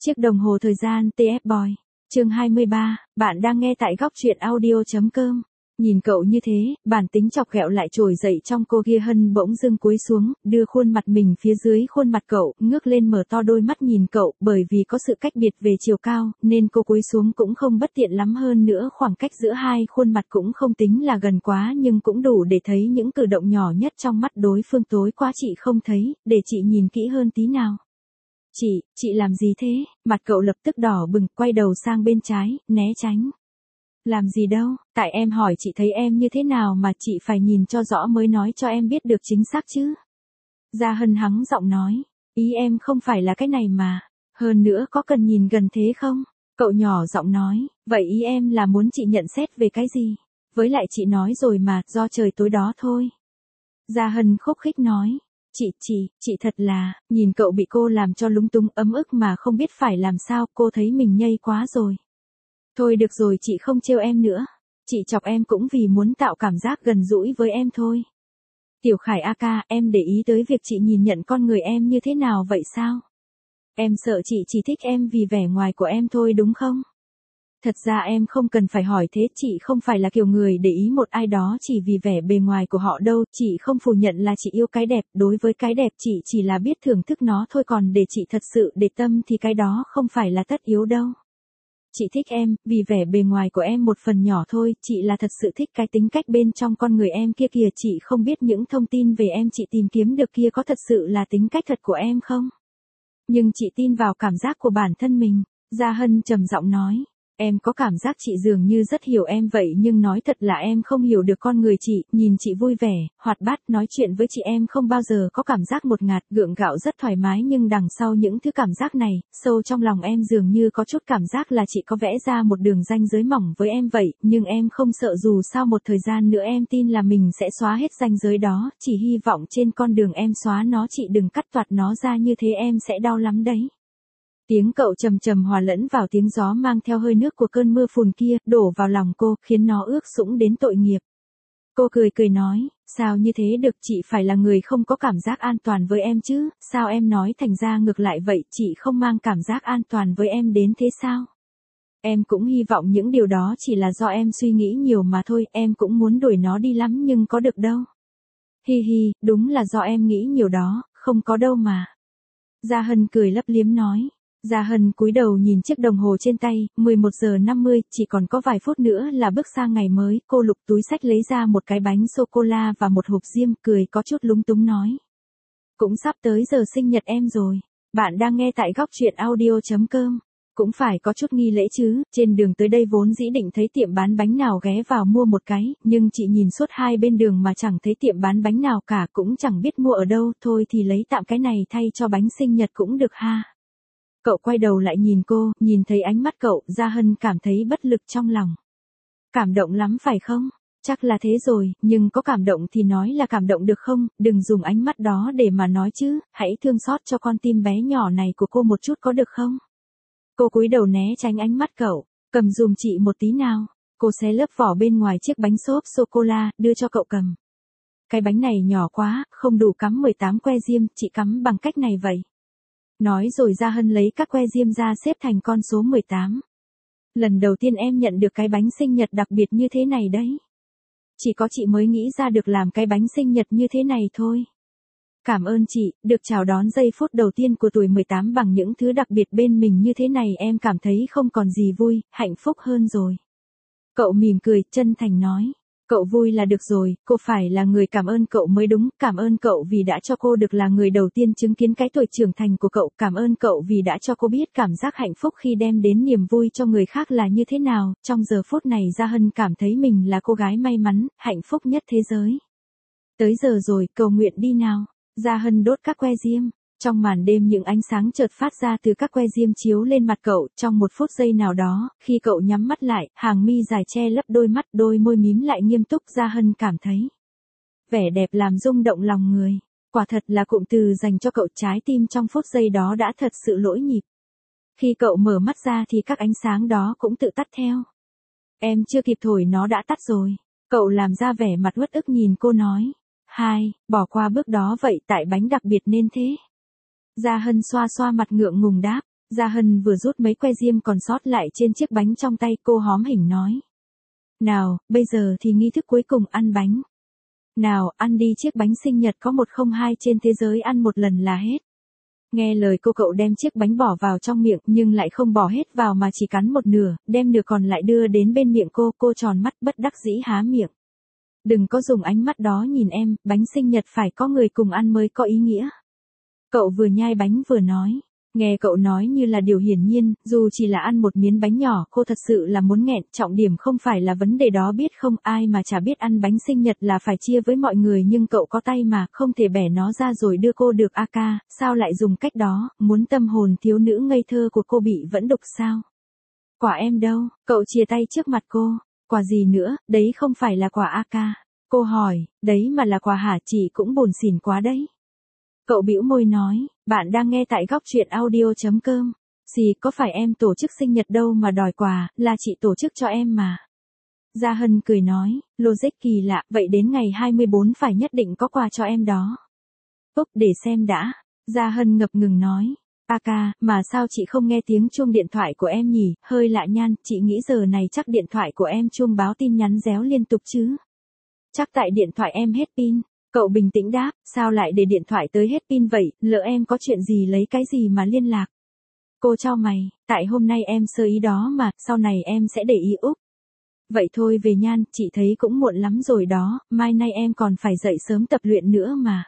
Chiếc đồng hồ thời gian TF Boy. Chương 23, bạn đang nghe tại góc truyện audio.com. Nhìn cậu như thế, bản tính chọc ghẹo lại trồi dậy trong cô Kia Hân bỗng dưng cúi xuống, đưa khuôn mặt mình phía dưới khuôn mặt cậu, ngước lên mở to đôi mắt nhìn cậu, bởi vì có sự cách biệt về chiều cao, nên cô cúi xuống cũng không bất tiện lắm, hơn nữa khoảng cách giữa hai khuôn mặt cũng không tính là gần quá, nhưng cũng đủ để thấy những cử động nhỏ nhất trong mắt đối phương. Tối quá chị không thấy, để chị nhìn kỹ hơn tí nào. Chị làm gì thế? Mặt cậu lập tức đỏ bừng, quay đầu sang bên trái, né tránh. Làm gì đâu, tại em hỏi chị thấy em như thế nào mà chị phải nhìn cho rõ mới nói cho em biết được chính xác chứ. Gia Hân hắng giọng nói, ý em không phải là cái này mà, hơn nữa có cần nhìn gần thế không? Cậu nhỏ giọng nói, vậy ý em là muốn chị nhận xét về cái gì? Với lại chị nói rồi mà, do trời tối đó thôi. Gia Hân khúc khích nói. Chị thật là, nhìn cậu bị cô làm cho lúng túng ấm ức mà không biết phải làm sao, cô thấy mình nhây quá rồi. Thôi được rồi, chị không trêu em nữa. Chị chọc em cũng vì muốn tạo cảm giác gần gũi với em thôi. Tiểu Khải a ca, em để ý tới việc chị nhìn nhận con người em như thế nào vậy sao? Em sợ chị chỉ thích em vì vẻ ngoài của em thôi đúng không? Thật ra em không cần phải hỏi thế, chị không phải là kiểu người để ý một ai đó chỉ vì vẻ bề ngoài của họ đâu, chị không phủ nhận là chị yêu cái đẹp, đối với cái đẹp chị chỉ là biết thưởng thức nó thôi, còn để chị thật sự để tâm thì cái đó không phải là tất yếu đâu. Chị thích em, vì vẻ bề ngoài của em một phần nhỏ thôi, chị là thật sự thích cái tính cách bên trong con người em kia kìa, chị không biết những thông tin về em chị tìm kiếm được kia có thật sự là tính cách thật của em không? Nhưng chị tin vào cảm giác của bản thân mình, Gia Hân trầm giọng nói. Em có cảm giác chị dường như rất hiểu em vậy, nhưng nói thật là em không hiểu được con người chị, nhìn chị vui vẻ, hoạt bát, nói chuyện với chị em không bao giờ có cảm giác ngột ngạt, gượng gạo, rất thoải mái, nhưng đằng sau những thứ cảm giác này, sâu trong lòng em dường như có chút cảm giác là chị có vẽ ra một đường ranh giới mỏng với em vậy, nhưng em không sợ, dù sao một thời gian nữa em tin là mình sẽ xóa hết ranh giới đó, chỉ hy vọng trên con đường em xóa nó chị đừng cắt toạc nó ra, như thế em sẽ đau lắm đấy. Tiếng cậu trầm trầm hòa lẫn vào tiếng gió mang theo hơi nước của cơn mưa phùn kia, đổ vào lòng cô, khiến nó ướt sũng đến tội nghiệp. Cô cười nói, sao như thế được, chị phải là người không có cảm giác an toàn với em chứ, sao em nói thành ra ngược lại vậy, chị không mang cảm giác an toàn với em đến thế sao? Em cũng hy vọng những điều đó chỉ là do em suy nghĩ nhiều mà thôi, em cũng muốn đuổi nó đi lắm nhưng có được đâu. Hi hi, đúng là do em nghĩ nhiều đó, không có đâu mà. Gia Hân cười lấp liếm nói. Gia Hân cúi đầu nhìn chiếc đồng hồ trên tay, 11 giờ 50, chỉ còn có vài phút nữa là bước sang ngày mới, cô lục túi xách lấy ra một cái bánh sô-cô-la và một hộp diêm, cười có chút lúng túng nói. Cũng sắp tới giờ sinh nhật em rồi, bạn đang nghe tại góc truyện audio.com. Cũng phải có chút nghi lễ chứ, trên đường tới đây vốn dĩ định thấy tiệm bán bánh nào ghé vào mua một cái, nhưng chị nhìn suốt hai bên đường mà chẳng thấy tiệm bán bánh nào cả, cũng chẳng biết mua ở đâu, thôi thì lấy tạm cái này thay cho bánh sinh nhật cũng được ha. Cậu quay đầu lại nhìn cô, nhìn thấy ánh mắt cậu, Gia Hân cảm thấy bất lực trong lòng. Cảm động lắm phải không? Chắc là thế rồi, nhưng có cảm động thì nói là cảm động được không, đừng dùng ánh mắt đó để mà nói chứ, hãy thương xót cho con tim bé nhỏ này của cô một chút có được không? Cô cúi đầu né tránh ánh mắt cậu, cầm dùm chị một tí nào. Cô xé lớp vỏ bên ngoài chiếc bánh xốp sô-cô-la, đưa cho cậu cầm. Cái bánh này nhỏ quá, không đủ cắm 18 que diêm, chị cắm bằng cách này vậy. Nói rồi Gia Hân lấy các que diêm ra xếp thành con số 18. Lần đầu tiên em nhận được cái bánh sinh nhật đặc biệt như thế này đấy. Chỉ có chị mới nghĩ ra được làm cái bánh sinh nhật như thế này thôi. Cảm ơn chị, được chào đón giây phút đầu tiên của tuổi 18 bằng những thứ đặc biệt bên mình như thế này em cảm thấy không còn gì vui, hạnh phúc hơn rồi. Cậu mỉm cười, chân thành nói. Cậu vui là được rồi, cô phải là người cảm ơn cậu mới đúng, cảm ơn cậu vì đã cho cô được là người đầu tiên chứng kiến cái tuổi trưởng thành của cậu, cảm ơn cậu vì đã cho cô biết cảm giác hạnh phúc khi đem đến niềm vui cho người khác là như thế nào, trong giờ phút này Gia Hân cảm thấy mình là cô gái may mắn, hạnh phúc nhất thế giới. Tới giờ rồi, cầu nguyện đi nào. Gia Hân đốt các que diêm. Trong màn đêm những ánh sáng chợt phát ra từ các que diêm chiếu lên mặt cậu, trong một phút giây nào đó, khi cậu nhắm mắt lại, hàng mi dài che lấp đôi mắt, đôi môi mím lại nghiêm túc, Gia Hân cảm thấy vẻ đẹp làm rung động lòng người. Quả thật là cụm từ dành cho cậu, trái tim trong phút giây đó đã thật sự lỗi nhịp. Khi cậu mở mắt ra thì các ánh sáng đó cũng tự tắt theo. Em chưa kịp thổi nó đã tắt rồi. Cậu làm ra vẻ mặt uất ức nhìn cô nói. Bỏ qua bước đó vậy, tại bánh đặc biệt nên thế. Gia Hân xoa xoa mặt ngượng ngùng đáp. Gia Hân vừa rút mấy que diêm còn sót lại trên chiếc bánh trong tay, cô hóm hỉnh nói. Nào, bây giờ thì nghi thức cuối cùng ăn bánh. Nào, ăn đi, chiếc bánh sinh nhật có 102 trên thế giới, ăn một lần là hết. Nghe lời cô, cậu đem chiếc bánh bỏ vào trong miệng nhưng lại không bỏ hết vào mà chỉ cắn một nửa, đem nửa còn lại đưa đến bên miệng cô tròn mắt bất đắc dĩ há miệng. Đừng có dùng ánh mắt đó nhìn em, bánh sinh nhật phải có người cùng ăn mới có ý nghĩa. Cậu vừa nhai bánh vừa nói. Nghe cậu nói như là điều hiển nhiên, dù chỉ là ăn một miếng bánh nhỏ, cô thật sự là muốn nghẹn, trọng điểm không phải là vấn đề đó biết không, ai mà chả biết ăn bánh sinh nhật là phải chia với mọi người, nhưng cậu có tay mà, không thể bẻ nó ra rồi đưa cô được a ca, sao lại dùng cách đó, muốn tâm hồn thiếu nữ ngây thơ của cô bị vẫn đục sao? Quả em đâu? Cậu chia tay trước mặt cô. Quả gì nữa, đấy không phải là quả a ca. Cô hỏi, đấy mà là quà hả, chị cũng buồn xỉn quá đấy. Cậu bĩu môi nói, bạn đang nghe tại góc truyện audio.com. Xì, có phải em tổ chức sinh nhật đâu mà đòi quà, là chị tổ chức cho em mà. Gia Hân cười nói, logic kỳ lạ, vậy đến ngày 24 phải nhất định có quà cho em đó. Úp, để xem đã. Gia Hân ngập ngừng nói, a ca, mà sao chị không nghe tiếng chuông điện thoại của em nhỉ, hơi lạ nhan, chị nghĩ giờ này chắc điện thoại của em chuông báo tin nhắn réo liên tục chứ. Chắc tại điện thoại em hết pin. Cậu bình tĩnh đáp, sao lại để điện thoại tới hết pin vậy, lỡ em có chuyện gì lấy cái gì mà liên lạc. Cô chau mày, tại hôm nay em sơ ý đó mà, sau này em sẽ để ý. Úp. Vậy thôi về nhan, chị thấy cũng muộn lắm rồi đó, mai nay em còn phải dậy sớm tập luyện nữa mà.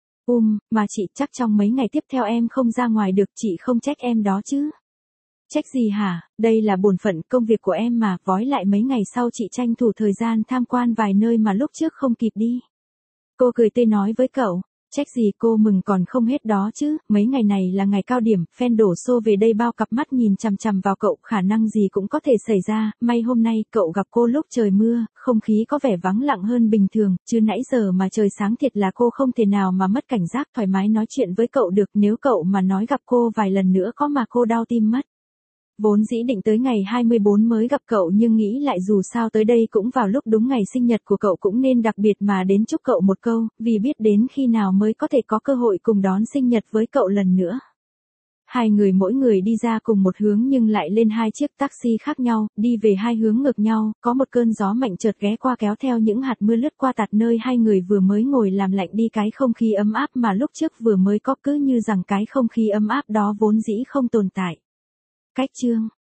Mà chị chắc trong mấy ngày tiếp theo em không ra ngoài được, chị không trách em đó chứ. Trách gì hả, đây là bổn phận công việc của em mà, vói lại mấy ngày sau chị tranh thủ thời gian tham quan vài nơi mà lúc trước không kịp đi. Cô cười tươi nói với cậu, trách gì, cô mừng còn không hết đó chứ, mấy ngày này là ngày cao điểm, fan đổ xô về đây bao cặp mắt nhìn chằm chằm vào cậu, khả năng gì cũng có thể xảy ra, may hôm nay cậu gặp cô lúc trời mưa, không khí có vẻ vắng lặng hơn bình thường, chứ nãy giờ mà trời sáng thiệt là cô không thể nào mà mất cảnh giác thoải mái nói chuyện với cậu được, nếu cậu mà nói gặp cô vài lần nữa có mà cô đau tim mất. Vốn dĩ định tới ngày 24 mới gặp cậu nhưng nghĩ lại dù sao tới đây cũng vào lúc đúng ngày sinh nhật của cậu cũng nên đặc biệt mà đến chúc cậu một câu, vì biết đến khi nào mới có thể có cơ hội cùng đón sinh nhật với cậu lần nữa. Hai người mỗi người đi ra cùng một hướng nhưng lại lên hai chiếc taxi khác nhau, đi về hai hướng ngược nhau, có một cơn gió mạnh chợt ghé qua kéo theo những hạt mưa lướt qua tạt nơi hai người vừa mới ngồi làm lạnh đi cái không khí ấm áp mà lúc trước vừa mới có, cứ như rằng cái không khí ấm áp đó vốn dĩ không tồn tại. Cách chương